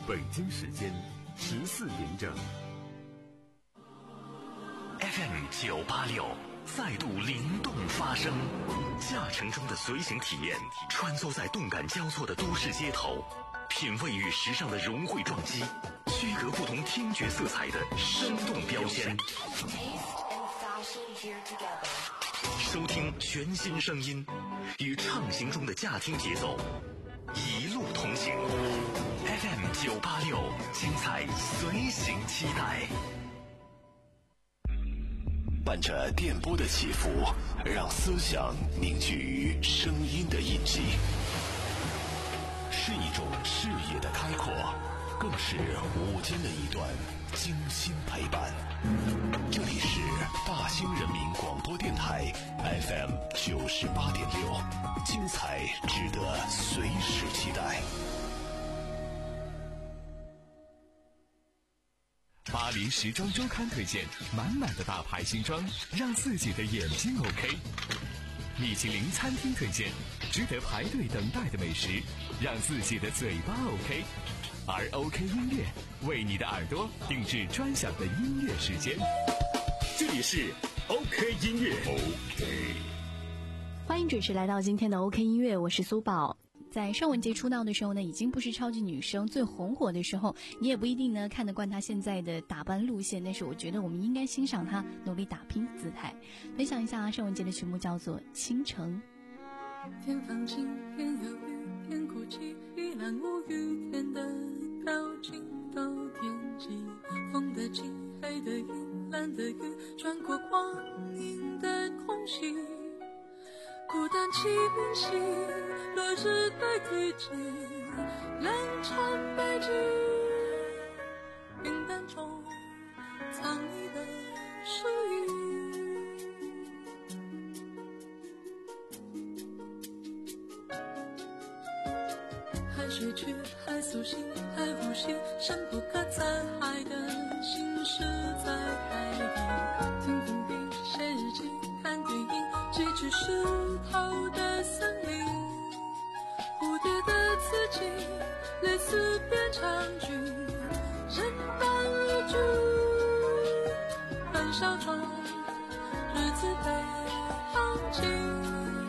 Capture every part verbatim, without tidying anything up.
北京时间十四点整。 F M 九八六再度灵动发声，驾乘中的随行体验，穿梭在动感交错的都市街头，品味与时尚的融汇撞击，区隔不同听觉色彩的生动标签。收听全新声音，与畅行中的驾听节奏一路同行。F M 九八六，精彩随行期待。 伴着电波的起伏，让思想凝聚于声音的印记，是一种视野的开阔，更是午间的一段精心陪伴。这里是大兴人民广播电台 F M 九十八点六，精彩值得随时期待。 巴黎时装周刊推荐满满的大牌新装，让自己的眼睛 OK。米其林餐厅推荐值得排队等待的美食，让自己的嘴巴 OK。而 OK 音乐为你的耳朵定制专享的音乐时间。这里是 OK 音乐 OK。 欢迎准时来到今天的 OK 音乐，我是苏宝。在尚雯婕出道的时候呢，已经不是超级女生最红火的时候，你也不一定呢看得惯她现在的打扮路线，但是我觉得我们应该欣赏她努力打拼的姿态。分享一下尚雯婕的曲目叫做《倾城》。 天放晴，天有雨，天哭泣，一览无余，天的表情都惦记，风的景，黑的云，蓝的雨，穿过光阴的空隙，孤单气息，落日的雨季，冷场背景，云淡中藏你的诗意。海水去，海苏醒，海呼吸，深不可测海的心事在海底。听风笛，写日记，看电影，寄去石头的森林。蝴蝶的刺激，类似变长句，人淡如菊，很小窗，日子被放晴。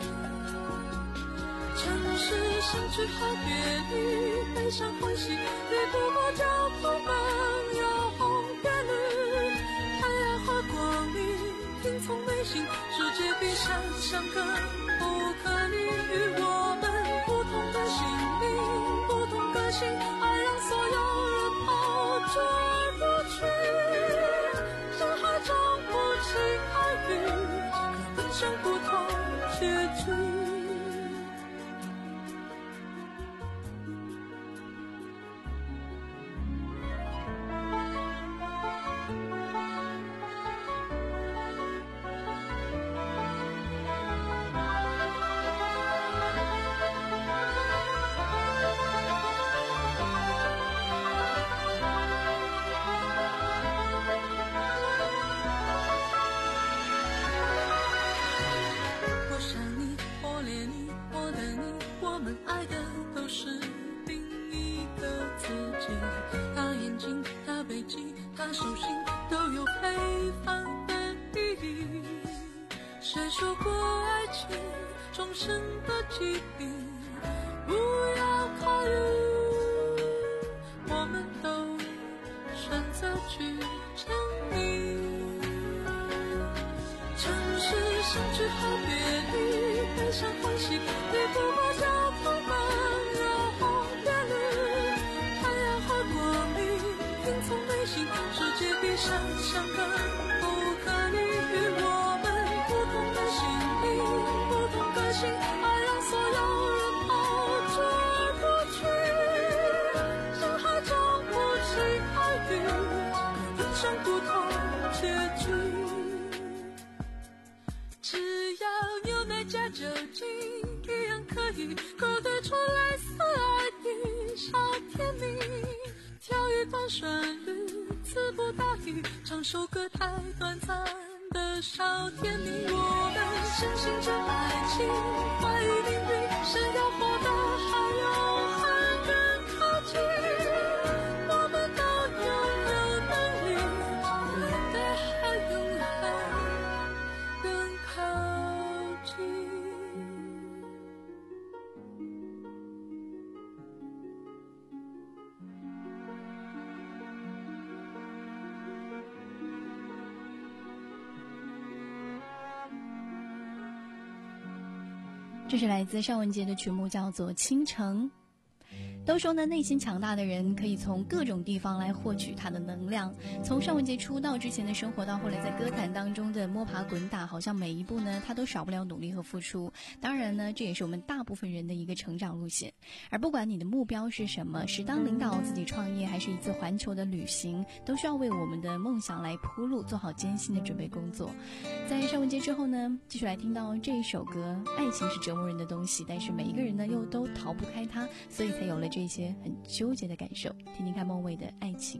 城市相聚和别离，悲伤欢喜，抵不过交通灯摇红变绿，太阳和光明听从内心，世界比想象更不可理喻。我们不同的心灵，不同个性，爱让所有人抛之而不去，人海中不期而遇，可分享不同结局。谁说过爱情终身的疾病？不要考虑，我们都选择去证明。城市相聚和别离，悲伤欢喜，抵不过交通灯摇红变绿，太阳和光明听从内心，世界比想象更不可理喻。我们不同的心灵，不同个性，爱让所有人抛之而不去，人海中不期而遇，人生不同结局。只要牛奶加酒精，一样可以勾兑出类似爱的小甜蜜，跳一段旋律，词不达意，唱首歌太短暂的小甜蜜。我们深信着爱情，怀疑领域，谁要活得还有很更靠近， 这是来自尚雯婕的曲目，叫做《倾城》。都说呢，内心强大的人可以从各种地方来获取他的能量。从尚雯婕出道之前的生活，到后来在歌坛当中的摸爬滚打，好像每一步呢，他都少不了努力和付出。当然呢，这也是我们大部分人的一个成长路线。而不管你的目标是什么，是当领导、自己创业，还是一次环球的旅行，都需要为我们的梦想来铺路，做好艰辛的准备工作。在尚雯婕之后呢，继续来听到这一首歌。爱情是折磨人的东西，但是每一个人呢，又都逃不开它，所以才有了这些很纠结的感受。听听看孟蔚的爱情。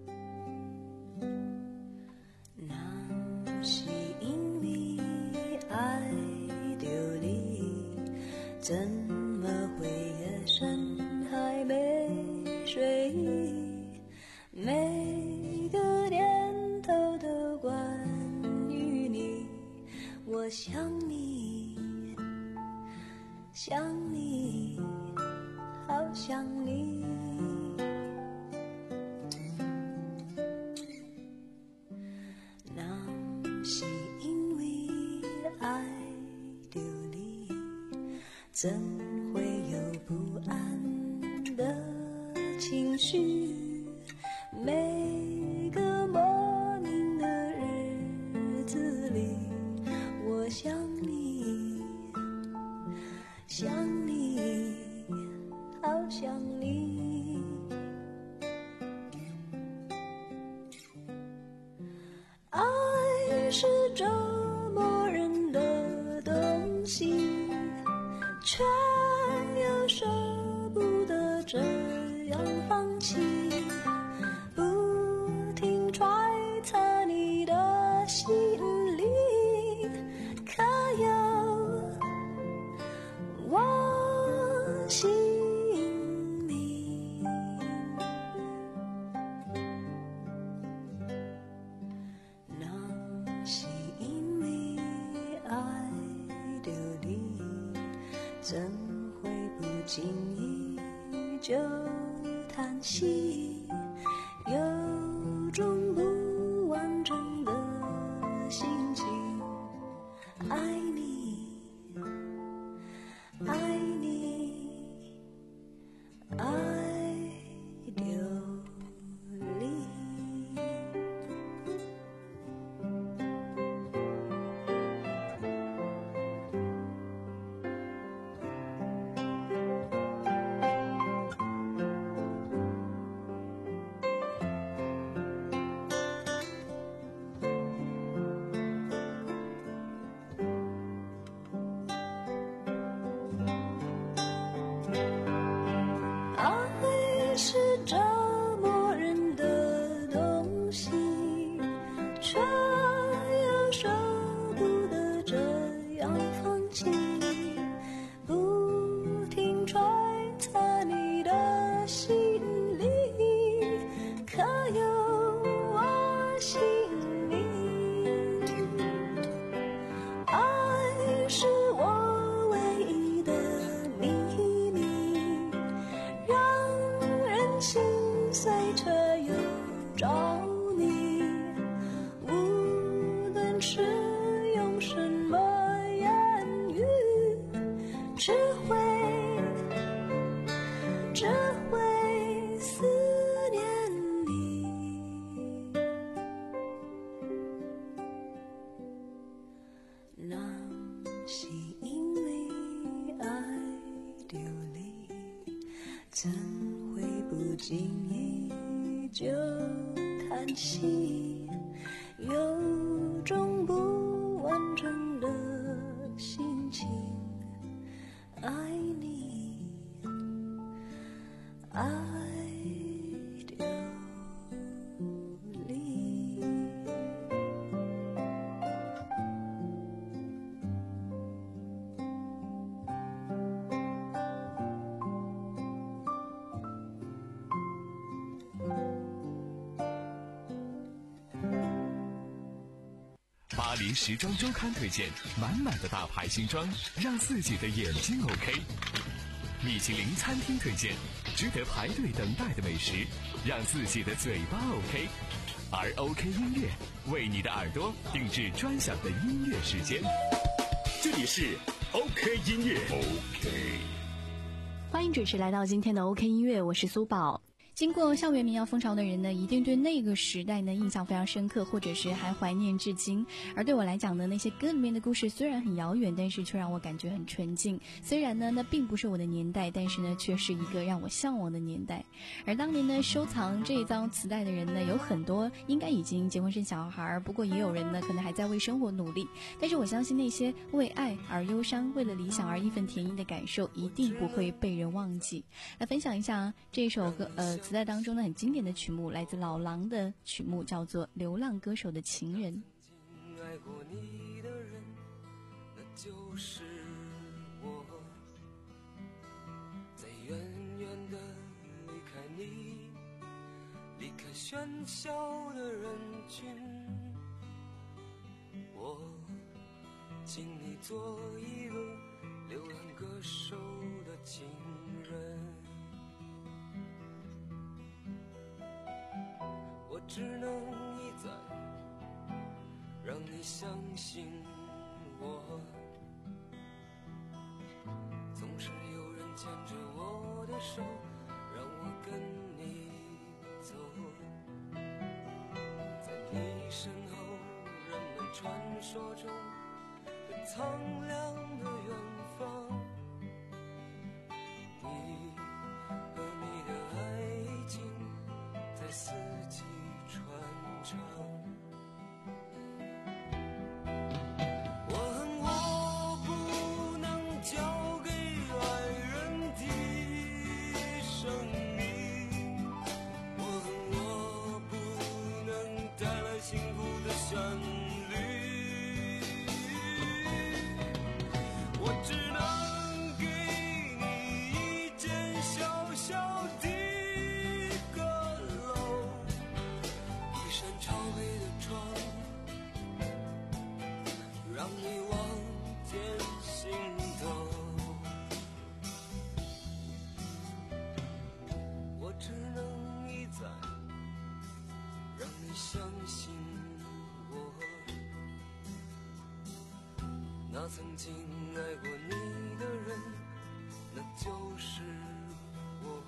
那是因为爱着你，怎么会夜深还没睡意？每个念头都关于你，我想你，想你，好想你。那是因为爱着你，怎会有不安的情绪？每个莫名的日子里，我想你，想你，好想你。爱是折磨人的东西，却又舍不得这样放弃，不停揣测你的心里，可有我心里。那是因为爱着你，怎会不经意就叹息，有种不完整的心情。爱你，爱你，爱着你。爱是折磨人的东西，却又舍不得这样放弃，不停揣测你的心里，可有我心里。爱是我唯一的秘密，让人心碎却又着迷，无论是用什么言语，只会只会思念你。那是因为爱着你，怎会不经意就叹息，有种不完整的心情。爱你，爱着你。 巴黎时装周刊推荐满满的大牌新装，让自己的眼睛 OK。米其林餐厅推荐值得排队等待的美食，让自己的嘴巴 OK。而 OK 音乐为你的耳朵定制专享的音乐时间。 这里是 OK 音乐 OK。 欢迎准时来到今天的 OK 音乐，我是苏宝。经过校园民谣风潮的人呢，一定对那个时代呢印象非常深刻，或者是还怀念至今。而对我来讲呢，那些歌里面的故事虽然很遥远，但是却让我感觉很纯净。虽然呢，那并不是我的年代，但是呢，却是一个让我向往的年代。而当年呢，收藏这一张磁带的人呢，有很多应该已经结婚生小孩，不过也有人呢，可能还在为生活努力。但是我相信那些为爱而忧伤，为了理想而义愤填膺的感受，一定不会被人忘记。来分享一下这首歌，呃。磁带当中的很经典的曲目，来自老狼的曲目，叫做《流浪歌手的情人》。 曾经爱过你的人，那就是我，在远远的离开你，离开喧嚣的人群，我请你做一个流浪歌手的情人。我只能一再让你相信我，总是有人牵着我的手，让我跟你走，在你身后人们传说中的苍凉的远方，你和你的爱情在四季传唱。我恨我不能交给爱人的生命，我恨我不能带来幸福的旋律，我只能给你一间小小的让你望见心头，我只能一再让你相信我，那曾经爱过你的人，那就是我。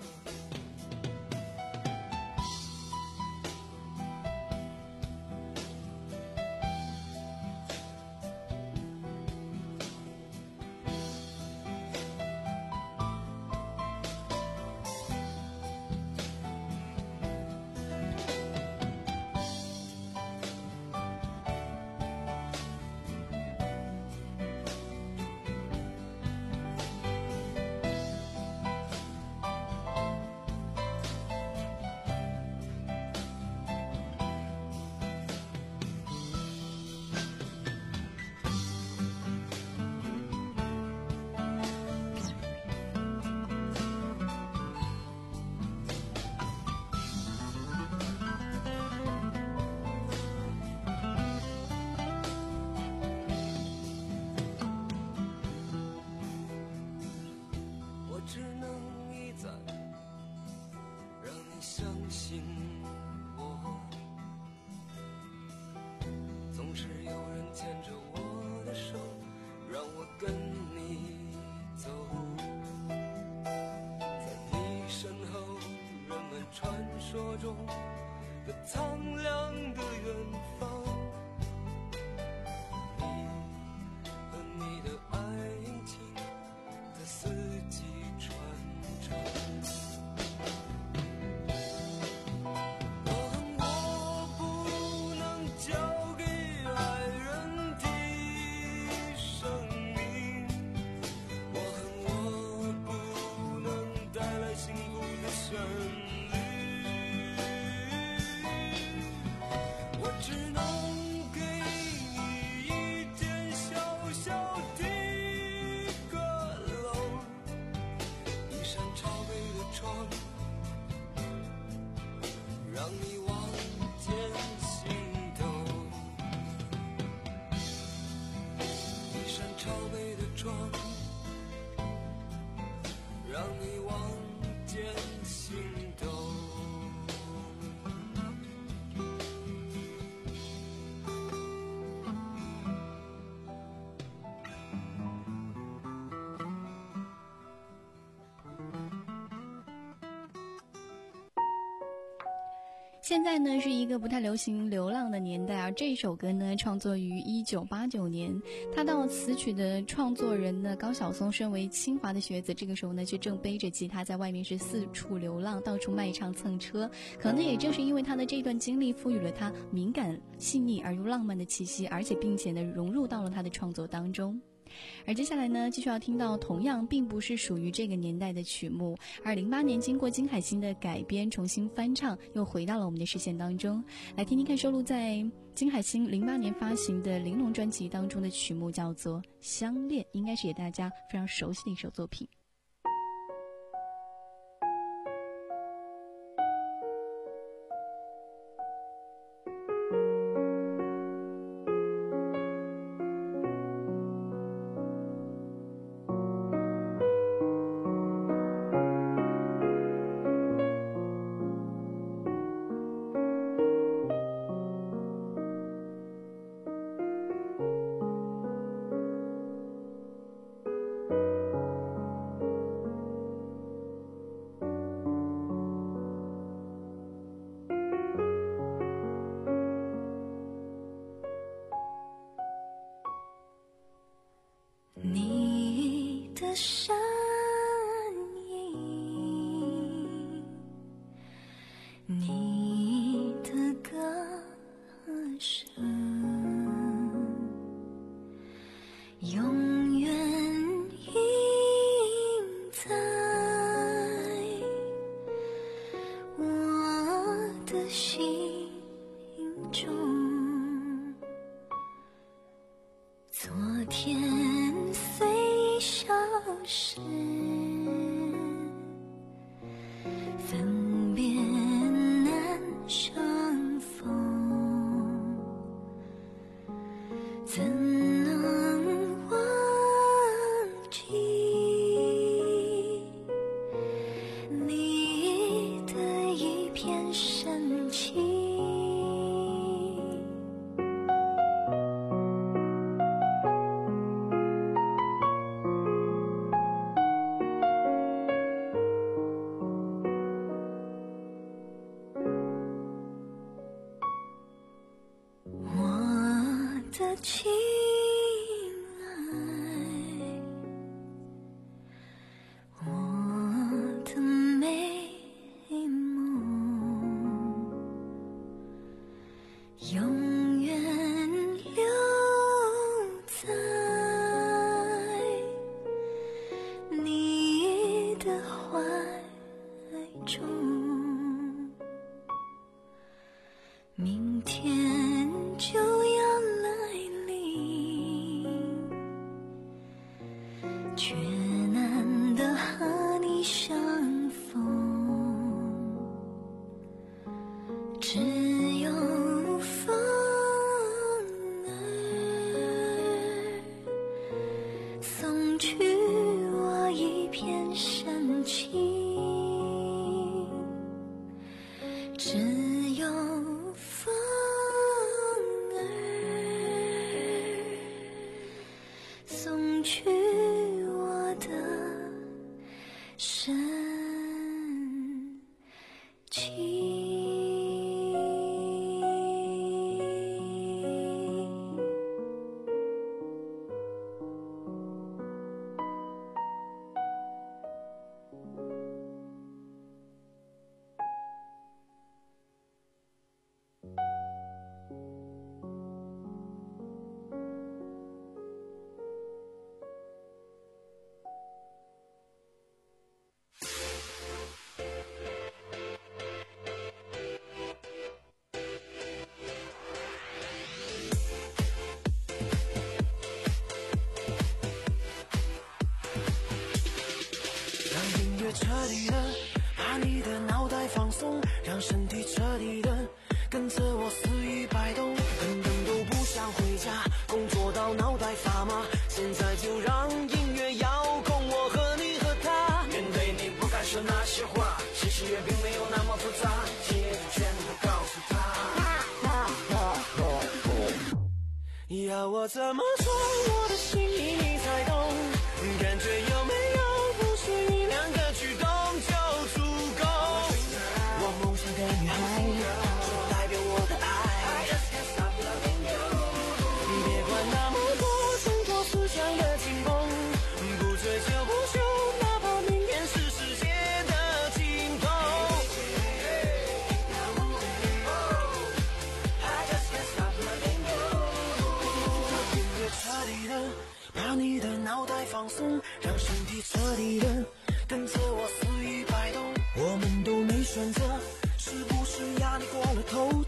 只能一再让你相信我，总是有人牵着我的手，让我跟你走，在你身后人们传说中的苍凉的远方，你和你的爱情在四季传唱。我恨我不能交给爱人的生命，我恨我不能带来幸福的旋律，我只能给你一间小小的阁楼，一扇朝北的窗，让你望见心头，一扇朝北的窗，让你望见心头。 现在呢是一个不太流行流浪的年代，而这首歌呢创作于一九八九年。他到词曲的创作人呢高晓松，身为清华的学子，这个时候呢却正背着吉他在外面是四处流浪，到处卖唱蹭车。可能也正是因为他的这段经历，赋予了他敏感细腻而又浪漫的气息，而且并且呢融入到了他的创作当中。而接下来呢，继续要听到同样并不是属于这个年代的曲目，而零八年经过金海心的改编重新翻唱，又回到了我们的视线当中。来听听看收录在金海心零八年发行的《玲珑》专辑当中的曲目，叫做《相恋》，应该是也大家非常熟悉的一首作品。 你的身影，你的歌声，永远印在我的心中。昨天虽消失，分别难相逢，怎能忘记你的一片深情？的亲爱，我的美梦，永远留在你的怀中。明天就要来临，却难得和你相逢，只有风儿送去我一片深情，只有风儿送去我的深情。 彻底的把你的脑袋放松，让身体彻底的跟着我肆意摆动，根本都不想回家，工作到脑袋发麻，现在就让音乐遥控我和你和他。面对你不敢说那些话，其实也并没有那么复杂，今夜就全部告诉他。要我怎么说我的心意你才懂，感觉有没有不是一两个举动就足够。我梦想的女孩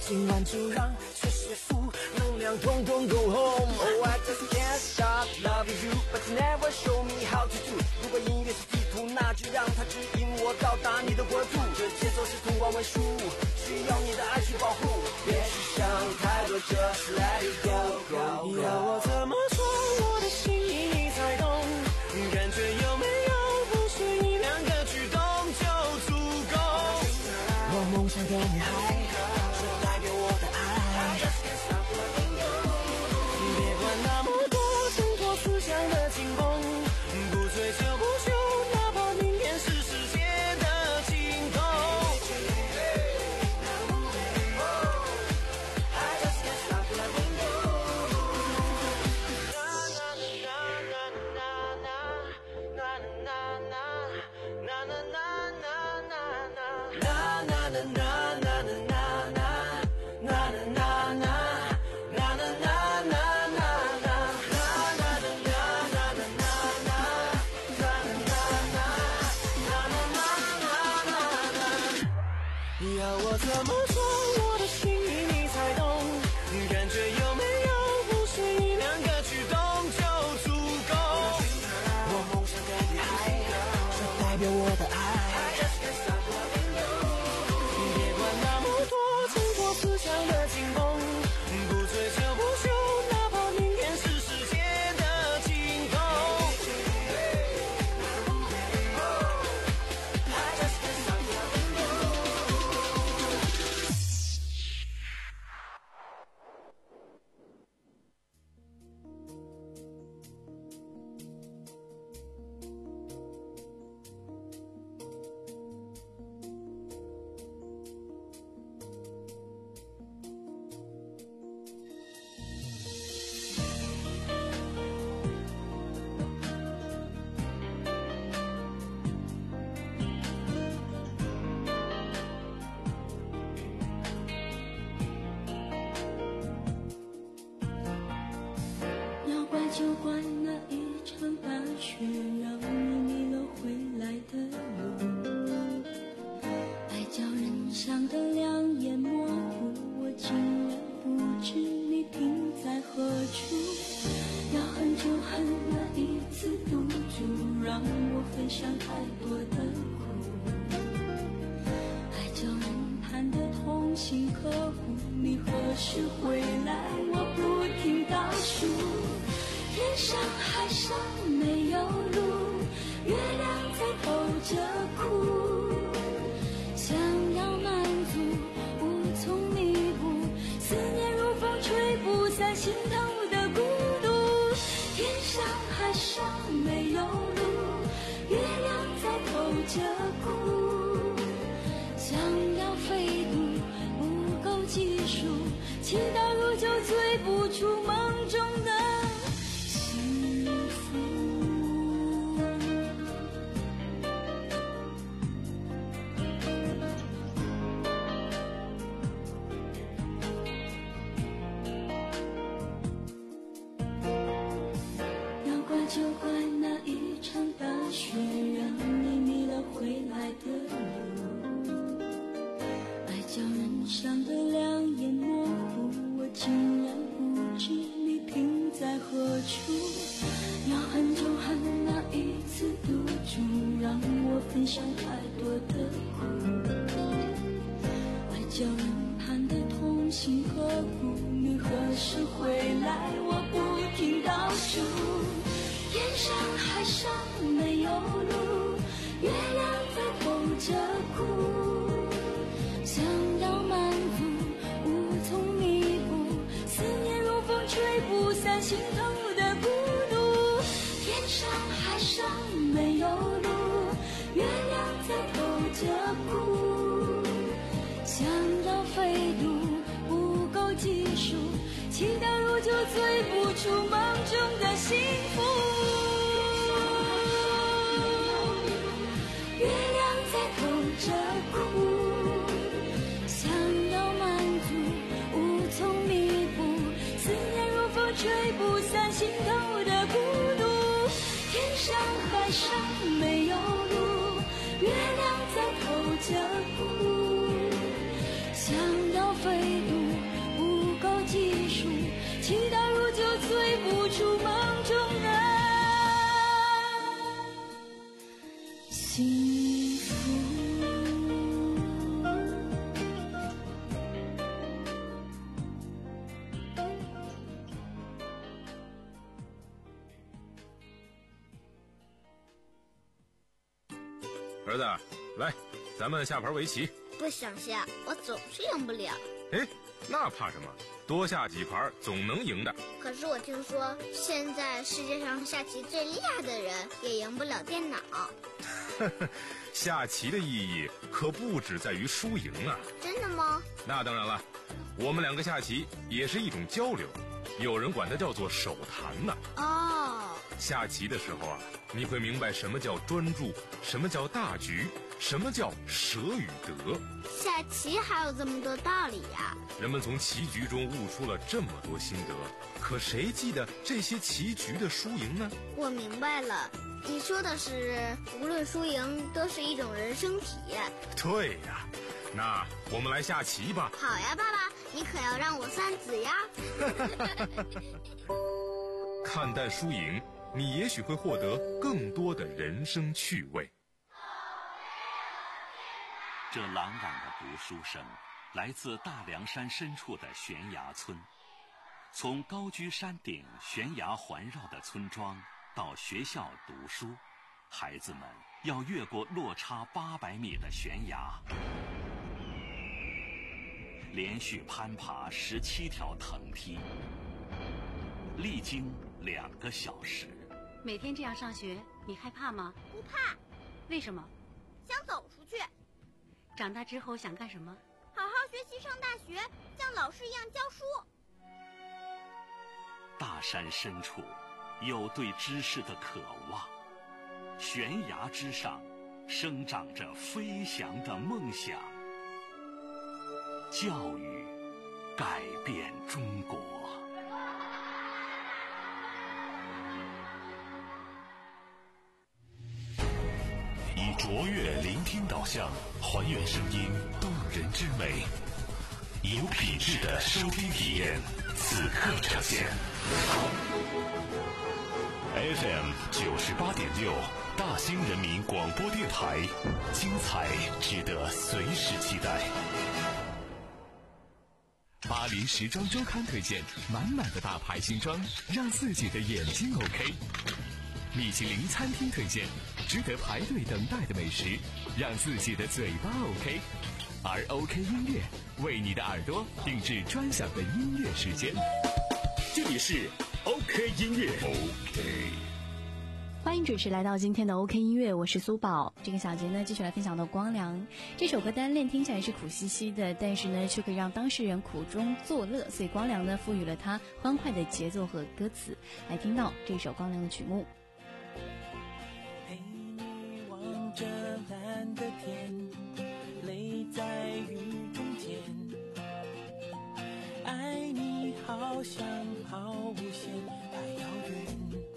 今晚就让这些负能量统统 go home. Oh, I just can't stop loving you, but you never show me how to do. 如果音乐是地图，那就让它指引我到达你的国度。这节奏是通关文书，需要你的爱去保护。别去想太多， just let it go, go, go. 要我怎么说我的心意你才懂？感觉有没有不是一两个举动就足够？我梦想的女孩，是代表我的爱。别管那么多挣脱思想的紧绷，不追求不休，哪怕明天是世界的尽头。要我怎么说我的心意你才懂？感觉有没有不是一两个举动就足够？我梦想的女孩，是代表我的爱。别管那么多挣脱思想的紧绷，不追求不休，哪怕明天是世界的尽头。 就怪那一场大雪，让你迷了回来的路。爱叫人想得两眼模糊，我竟然不知你停在何处。要恨就恨那一次赌注，让我分享太多的苦。爱叫人盼得痛心刻骨，你何时回来？我不停倒数。天上海上没有路，月亮在偷着哭，想要满足无从弥补，思念如风吹不散心头的孤独。天上海上没有路，月亮在偷着哭，想要飞渡不够技术，祈祷如酒醉不出梦中的就怪那一场大雪，让你迷了回来的路。爱叫人伤得两眼模糊，我竟然不知你停在何处。要恨就恨那一次赌注，让我分享太多的苦。爱叫人盼得痛心刻骨，你何时回来？我不停倒数。天上海上没有路，月亮在偷着哭，想要满足无从弥补，思念如风吹不散心头的孤独。天上海上没有路，月亮在偷着哭，想要飞渡不够技术，祈祷如酒醉不出梦中的幸福。月亮在偷着哭，想要满足无从弥补，思念如风吹不散心头的孤独。天上海上没有路，月亮在偷着哭，想要飞渡儿子，来，咱们下盘围棋。 不想下，我总是赢不了。 哎，那怕什么？多下几盘总能赢的。 可是我听说，现在世界上下棋最厉害的人也赢不了电脑。 下棋的意义可不只在于输赢啊！ 真的吗？ 那当然了，我们两个下棋也是一种交流，有人管它叫做手谈呢。 哦， 下棋的时候啊，你会明白什么叫专注，什么叫大局，什么叫舍与得。 下棋还有这么多道理呀！ 人们从棋局中悟出了这么多心得，可谁记得这些棋局的输赢呢？ 我明白了，你说的是无论输赢都是一种人生体验。 对呀，那我们来下棋吧。 好呀，爸爸，你可要让我算子呀。 看淡输赢，你也许会获得更多的人生趣味。 这朗朗的读书声来自大凉山深处的悬崖村。从高居山顶悬崖环绕的村庄到学校读书，孩子们要越过落差八百米的悬崖，连续攀爬十七条藤梯，历经两个小时。 每天这样上学，你害怕吗？ 不怕。 为什么？ 想走出去。 长大之后想干什么？ 好好学习，上大学，像老师一样教书。 大山深处有对知识的渴望，悬崖之上生长着飞翔的梦想。教育改变中国。 以卓越聆听导向，还原声音动人之美，以有品质的收听体验，此刻呈现。F M 九十八点六，大兴人民广播电台，精彩值得随时期待。 巴黎时装周刊推荐满满的大牌新装，让自己的眼睛 OK。米其林餐厅推荐值得排队等待的美食，让自己的嘴巴 OK。而 OK 音乐为你的耳朵定制专享的音乐时间。 这里是 OK 音乐 OK。 欢迎准时来到今天的 OK 音乐，我是苏宝。这个小节呢，继续来分享到光良这首歌单恋听起来是苦兮兮的，但是呢，却可以让当事人苦中作乐，所以光良呢，赋予了它欢快的节奏和歌词。来听到这首光良的曲目。 陪你望着蓝的天，泪在雨中间，爱你好像好无限，太遥远。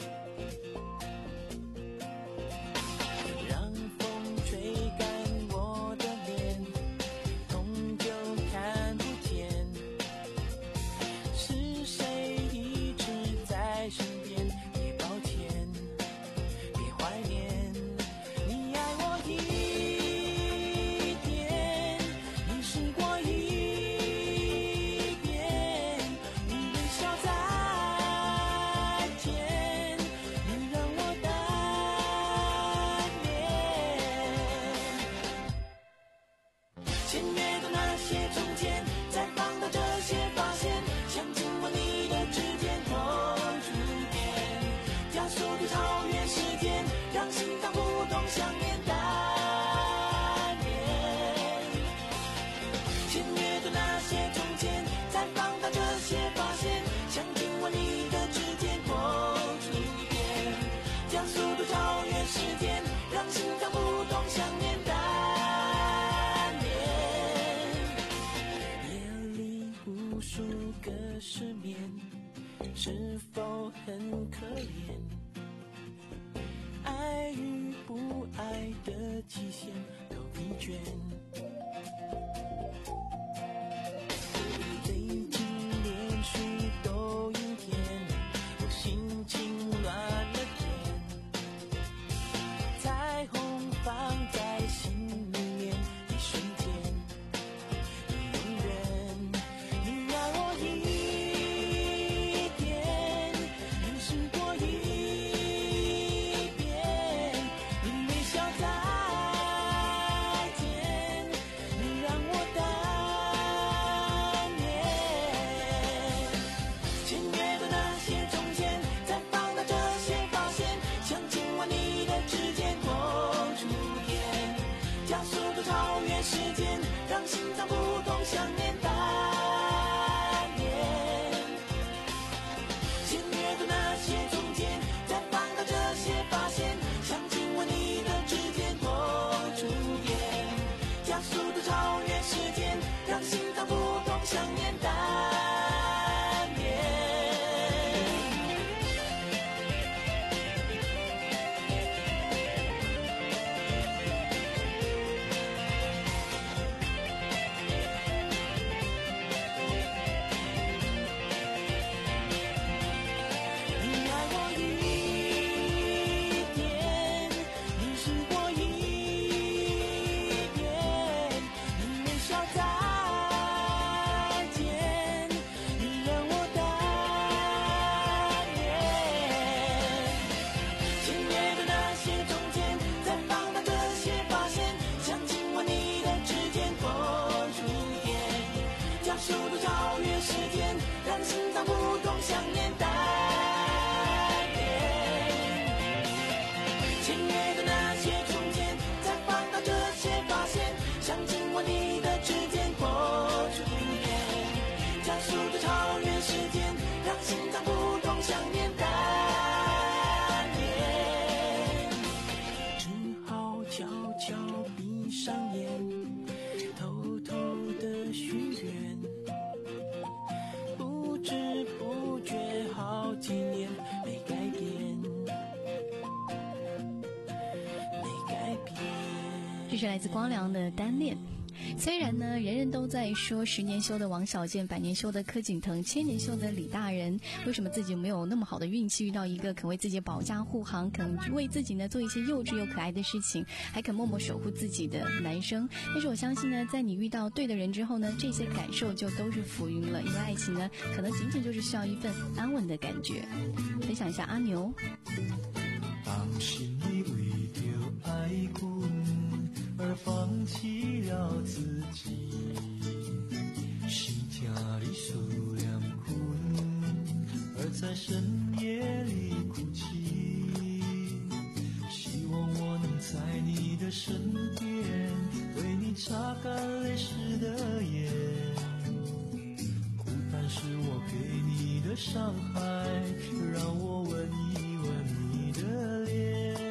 是否很可怜？爱与不爱的极限都疲倦。最近连续都阴天，我心情乱了点。彩虹放在心里面，一瞬间，你永远，你爱我一。在是来自光良的单恋。虽然呢，人人都在说十年修的王小贱，百年修的柯景腾，千年修的李大人，为什么自己没有那么好的运气遇到一个肯为自己保驾护航，肯为自己呢做一些幼稚又可爱的事情，还肯默默守护自己的男生？但是我相信呢，在你遇到对的人之后呢，这些感受就都是浮云了，因为爱情呢，可能仅仅就是需要一份安稳的感觉。分享一下阿牛。 当心你为着爱阮而放弃了自己，是假你思念阮，而在深夜里哭泣。希望我能在你的身边，为你擦干泪湿的眼。孤单是我给你的伤害，让我吻一吻你的脸。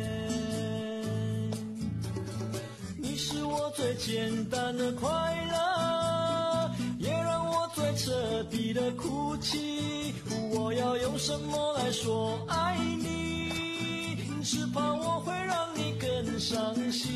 是我最简单的快乐，也让我最彻底的哭泣。我要用什么来说爱你？只怕我会让你更伤心。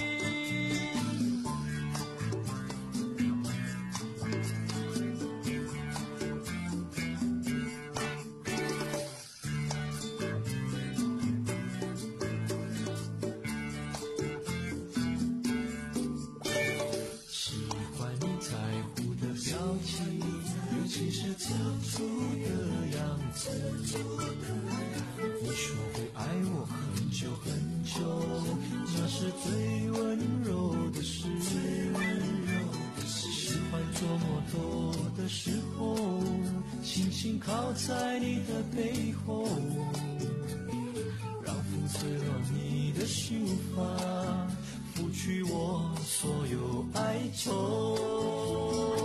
其实付出的样子，你说会爱我很久很久，那是最温柔的事。喜欢做摩托的时候，轻轻靠在你的背后，让风吹乱你的秀发，拂去我所有哀愁。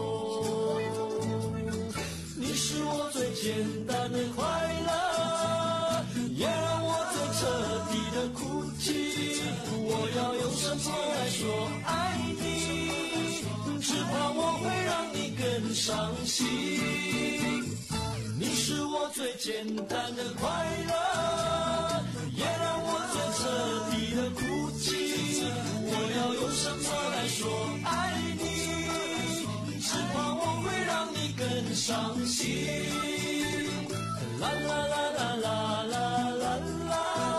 你是我最简单的快乐，也让我最彻底的哭泣。我要用什么来说爱你？只怕我会让你更伤心。你是我最简单的快乐，也让我最彻底的哭泣。我要用什么来说爱你？只怕我会让你更伤心。啦啦啦啦啦啦啦啦。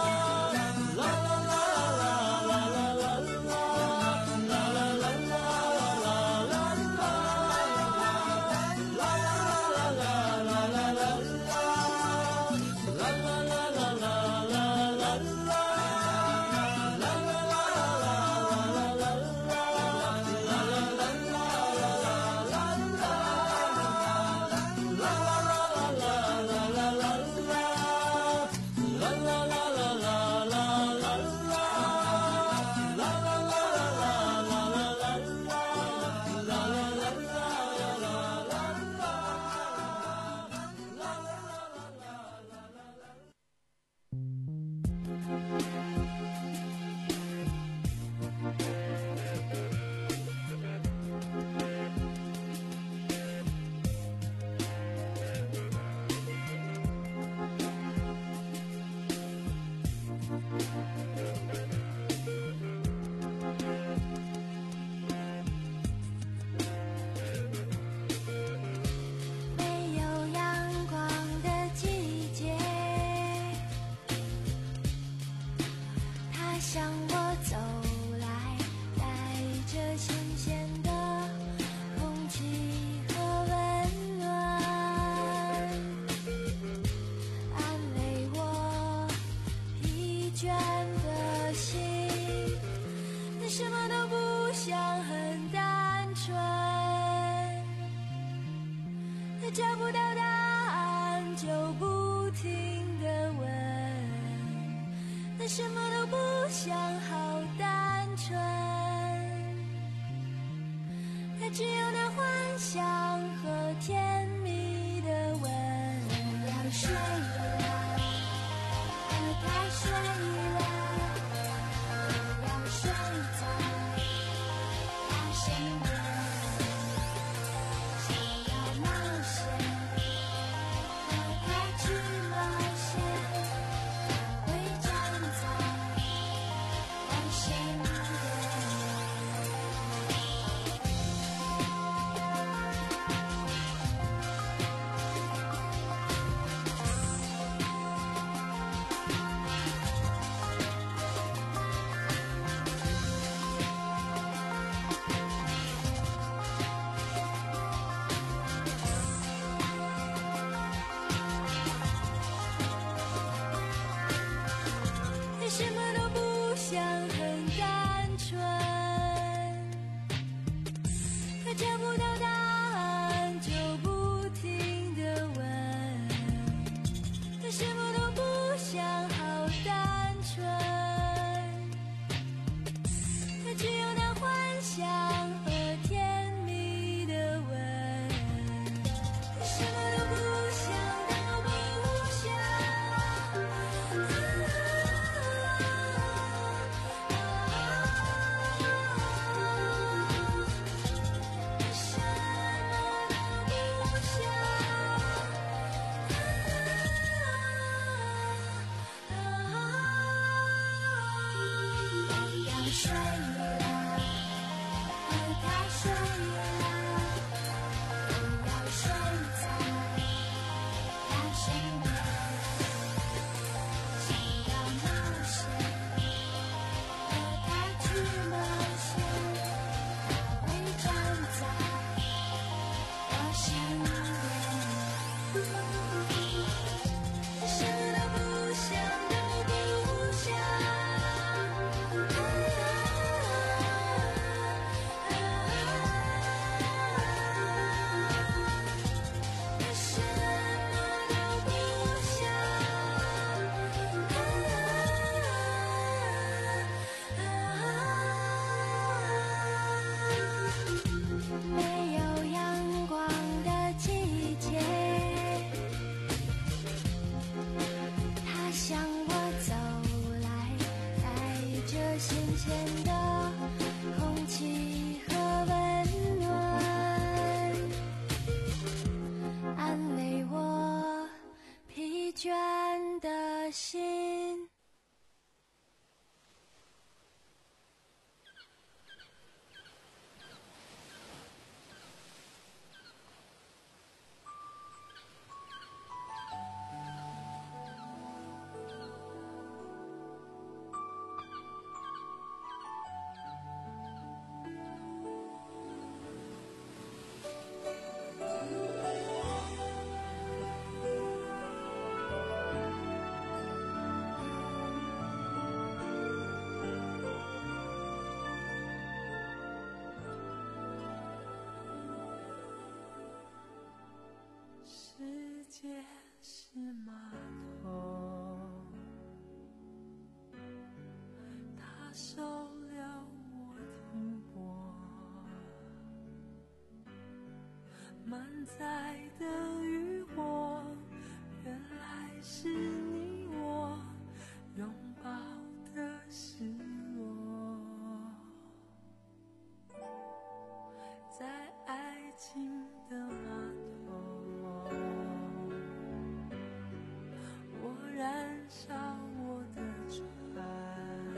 找不到答案就不停地问，他什么都不想，好单纯，他只有那幻想和甜蜜的吻。要睡了，我该睡了，要睡着，要醒了。 他找不到答案就不停地问，他什么都不想，好单纯，他只有那幻想和甜蜜的吻，他什么都不想，都不想，睡了，和他睡了，不要睡在他身边，想要冒险，和他去冒险，他会站在我身边，什么都不想，都不想。没有阳光的季节，它向我走来，带着新鲜的空气和温暖，安慰我疲倦的心。世界是码头，它收了我停泊，满载的渔火，原来是你我拥抱的失落，在爱情的码头，我燃烧我的船，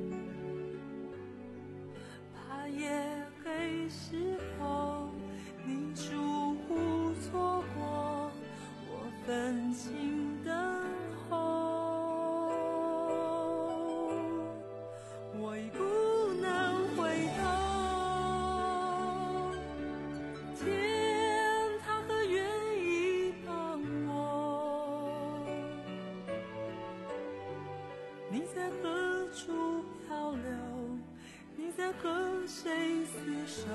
怕夜黑时候你疏忽错过，我分情等候，我已不能回头，天它何愿意帮我，你在何处漂流，你在和谁厮守，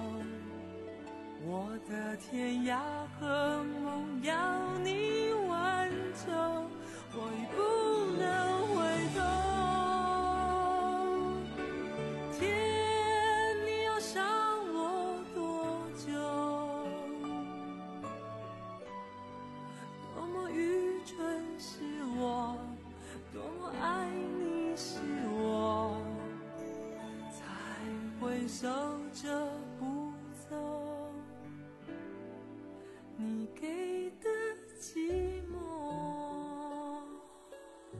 我的天涯和梦要你挽救，我已不能回头，天你要伤我多久，多么愚蠢是我，多么爱你是我，才会守着不走你给的寂寞。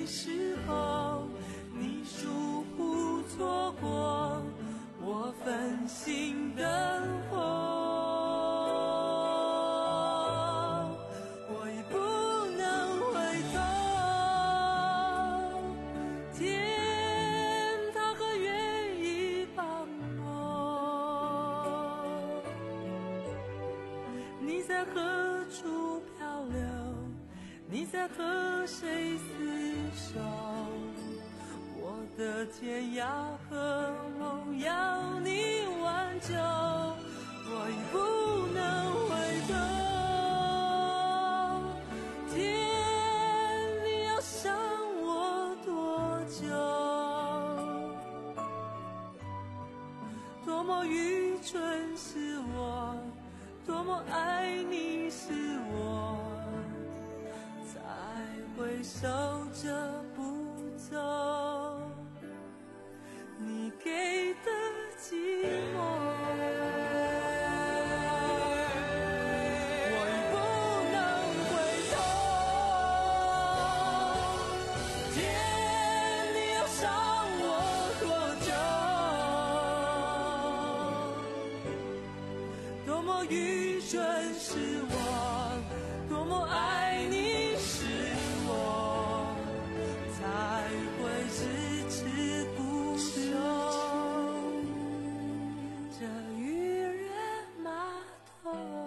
时候，你疏忽错过我分心等候，我已不能回头，天它何愿意帮我？你在何处漂流？你在和谁厮守？我的天涯和梦要你挽救，我已不能回头，天你要想我多久？多么愚蠢是我，多么爱你是我，才会守着不走你给的寂寞。我已不能回头，天你要伤我多久？多么愚蠢是我，多么爱你是我，才会迟迟不休这渔人码头。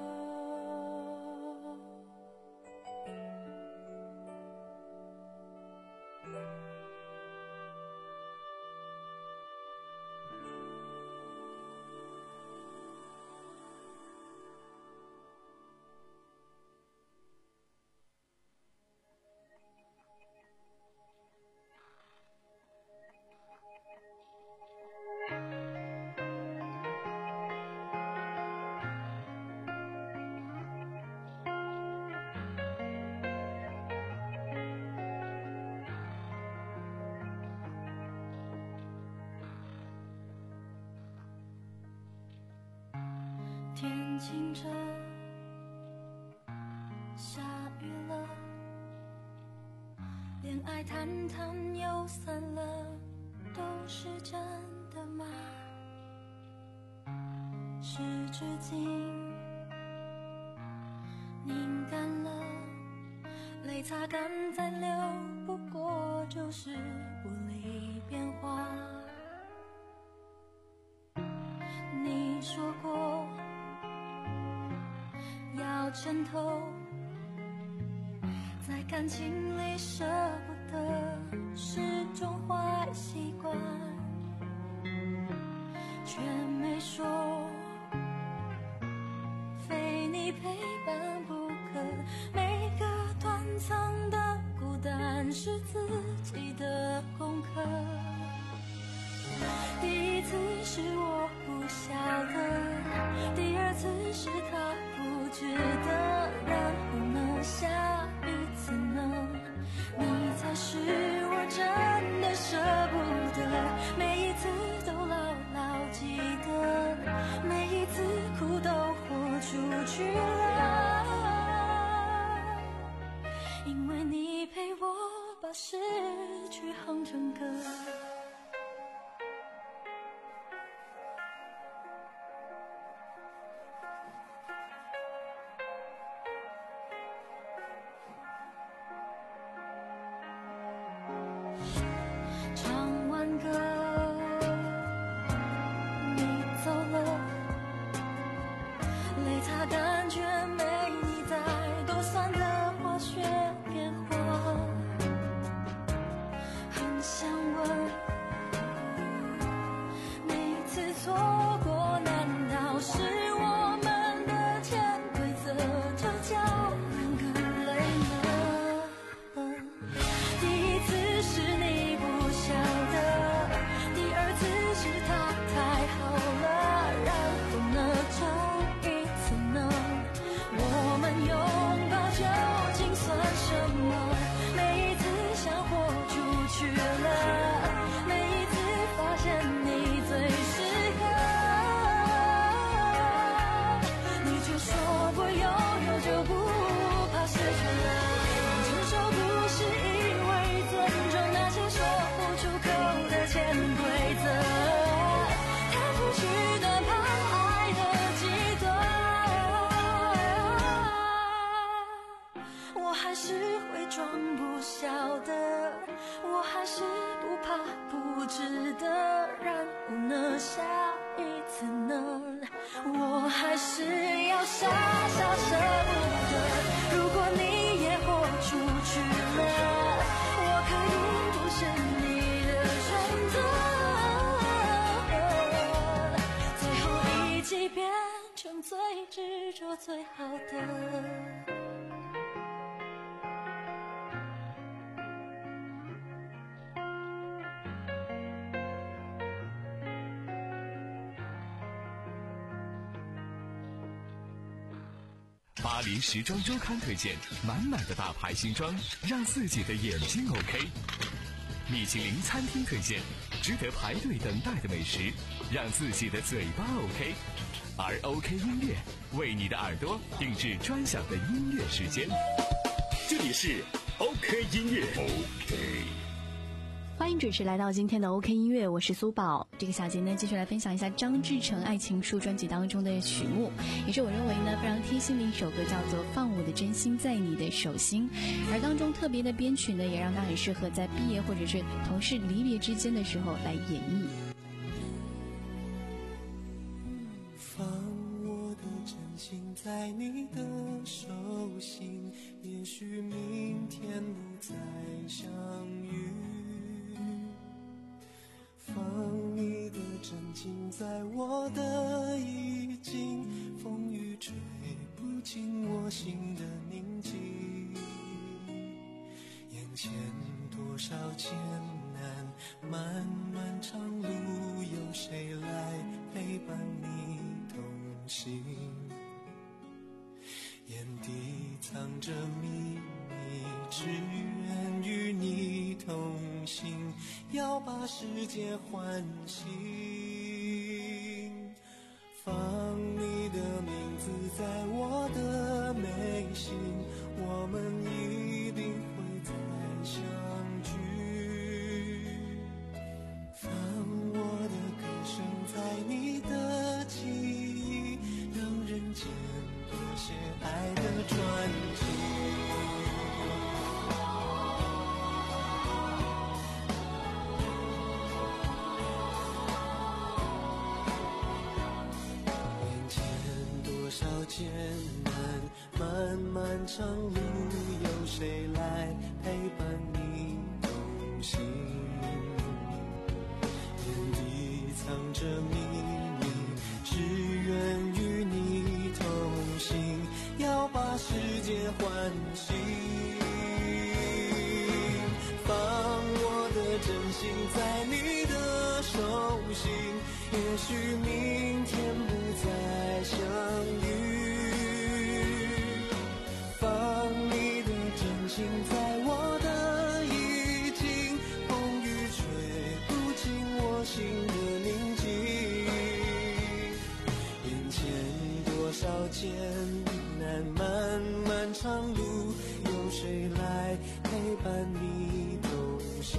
天晴着，下雨了，恋爱谈谈又散了，都是真的吗？湿纸巾拧干了，泪擦干再流，不过就是不理变化。你说过要枕头，在感情里舍不得是种坏习惯，却没说非你陪伴不可。每个短暂的孤单是自己的功课。第一次是我不晓得，第二次是他不值得，然后呢，下一次呢，你才是我真的舍不得。每一次都牢牢记得，每一次苦都豁出去了，因为你陪我把失去哼成歌。感觉没你在，多酸的化学变化，很想问执着最好的。 巴黎时装周刊推荐满满的大牌新装，让自己的眼睛 OK。米其林餐厅推荐值得排队等待的美食，让自己的嘴巴 OK。而 OK 音乐为你的耳朵定制专享的音乐时间。 这里是 OK 音乐 OK。 欢迎准时来到今天的 OK 音乐，我是苏宝。这个小节呢，继续来分享一下张志成《爱情树》专辑当中的曲目，也是我认为呢非常贴心的一首歌，叫做《放我的真心在你的手心》。而当中特别的编曲呢，也让它很适合在毕业或者是同事离别之间的时候来演绎。 放我的真心在你的手心，也许明天不再相遇。放你的真情在我的衣襟，风雨吹不进我心的宁静。眼前多少艰难，漫漫长路，有谁来陪伴你同行？眼底藏着秘密，只愿与你同行，要把世界唤醒。放你的名字在我的眉心，我们一定会再相聚。放我的歌声在你的记忆，让人间多些爱的传奇。艰难漫漫长路，有谁来陪伴你同行？眼底藏着秘密，只愿与你同行，要把世界唤醒。放我的真心在你的手心，也许明天不再相遇。心在我的衣襟，风雨吹不进我心的宁静。眼前多少艰难，漫漫长路，有谁来陪伴你同行？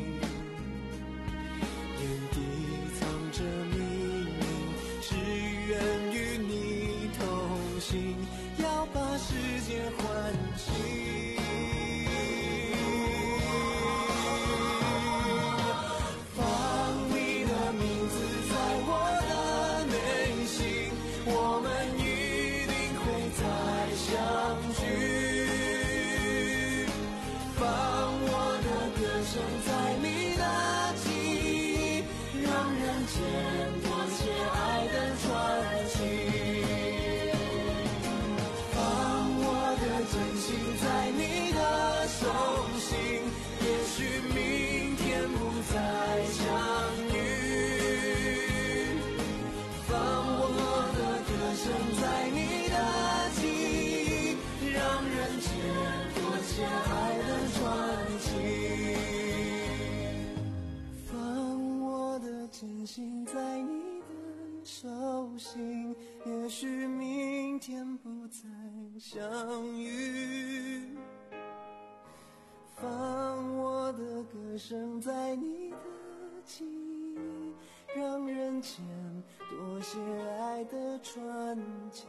眼底藏着秘密，只愿与你同行，要把世界唤醒。也许明天不再相遇，放我的歌声在你的记忆，让人间多些爱的传奇。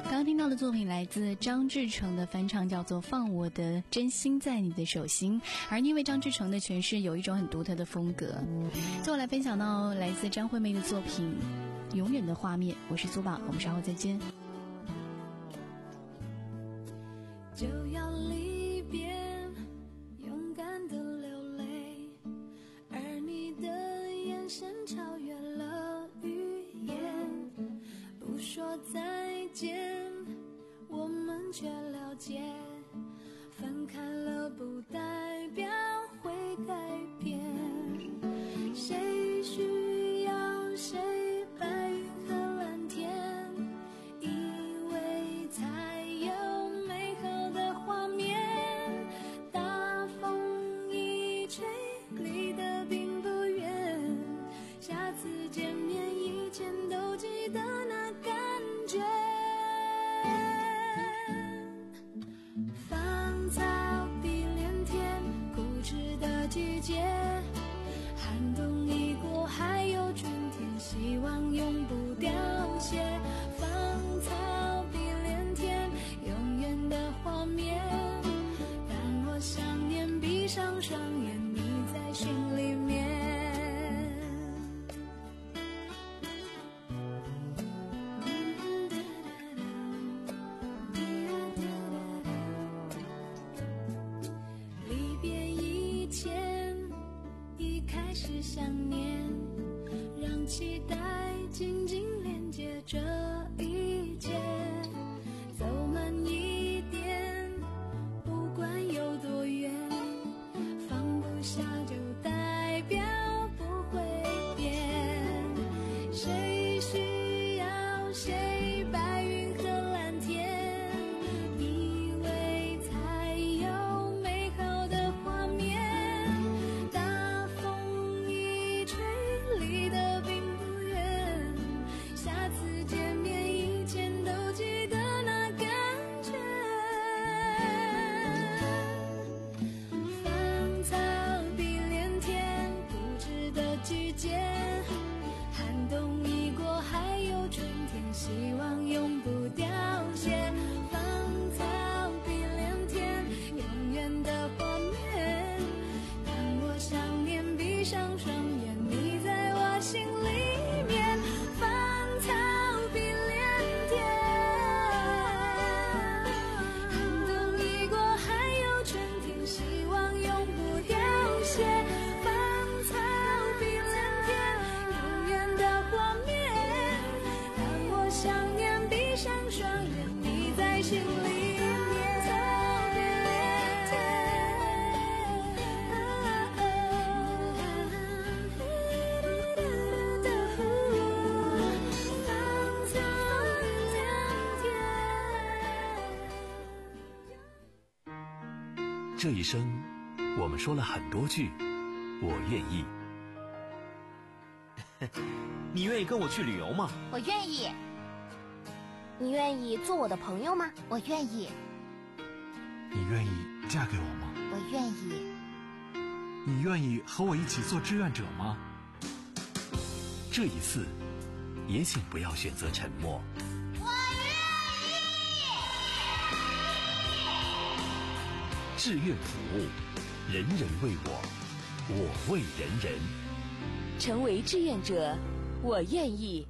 刚刚听到的作品来自张志成的翻唱，叫做《放我的真心在你的手心》，而因为张志成的诠释有一种很独特的风格。最后来分享到来自张惠妹的作品《永远的画面》，我是苏宝，我们稍后再见。 就要离别，勇敢的流泪，而你的眼神超越了语言，不说再见，我们却了解，分开了不代表会改变，谁需要谁白云和蓝天，以为才有美好的画面，大风一吹离得并不远，下次见面以前都记得那感觉，芳草碧连天，固执的季节，寒冬已过还有春天，希望永不凋谢，芳草碧连天，永远的画面，当我想念闭上双眼，你在心里面，离别以前一开始想念，让期待紧紧连接这一切，走慢一点，不管有多远，放不下就代表不会变，谁需要谁白云和蓝天，以为才有美好的画面，大风一吹离得并不远，下次见面以前都记得那感觉，芳草碧连天，固执的季节，寒冬已过还有春天，希望永不凋谢，芳草碧连天，永远的画面，当我想念闭上双眼，你在我心里面，芳草碧连天，寒冬已过还有春天，希望永不凋谢，芳草碧连天，永远的画面，当我想念闭上双眼，你在心里面， 这一生，我们说了很多句“我愿意”。 你愿意跟我去旅游吗？ 我愿意。你愿意做我的朋友吗？我愿意。 你愿意嫁给我吗？ 我愿意。 你愿意和我一起做志愿者吗？ 这一次，也请不要选择沉默。 我愿意。 志愿服务，人人为我，我为人人。 成为志愿者，我愿意。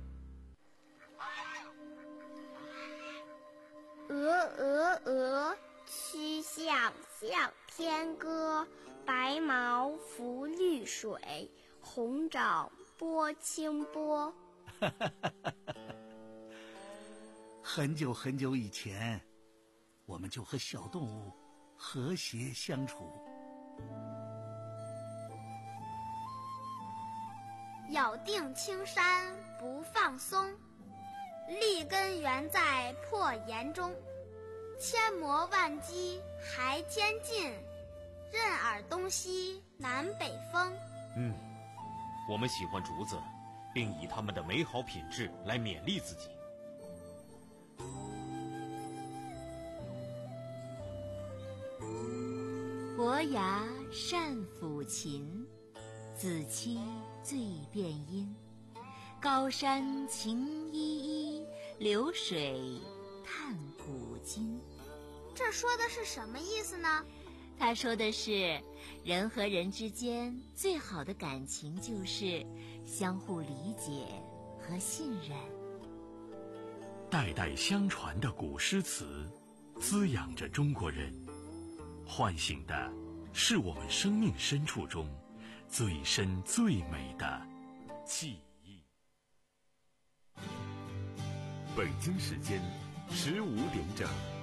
鹅鹅鹅，曲项向天歌。白毛浮绿水，红掌拨清波。 很久很久以前，我们就和小动物和谐相处。 咬定青山不放松，立根原在破岩中。千磨万击还坚劲，任尔东西南北风。 嗯，我们喜欢竹子，并以它们的美好品质来勉励自己。 伯牙善抚琴，子期最辨音。高山晴依依，流水探古今。 这说的是什么意思呢？ 他说的是，人和人之间最好的感情就是相互理解和信任。 代代相传的古诗词，滋养着中国人，唤醒的是我们生命深处中最深最美的记忆。 北京时间十五点整。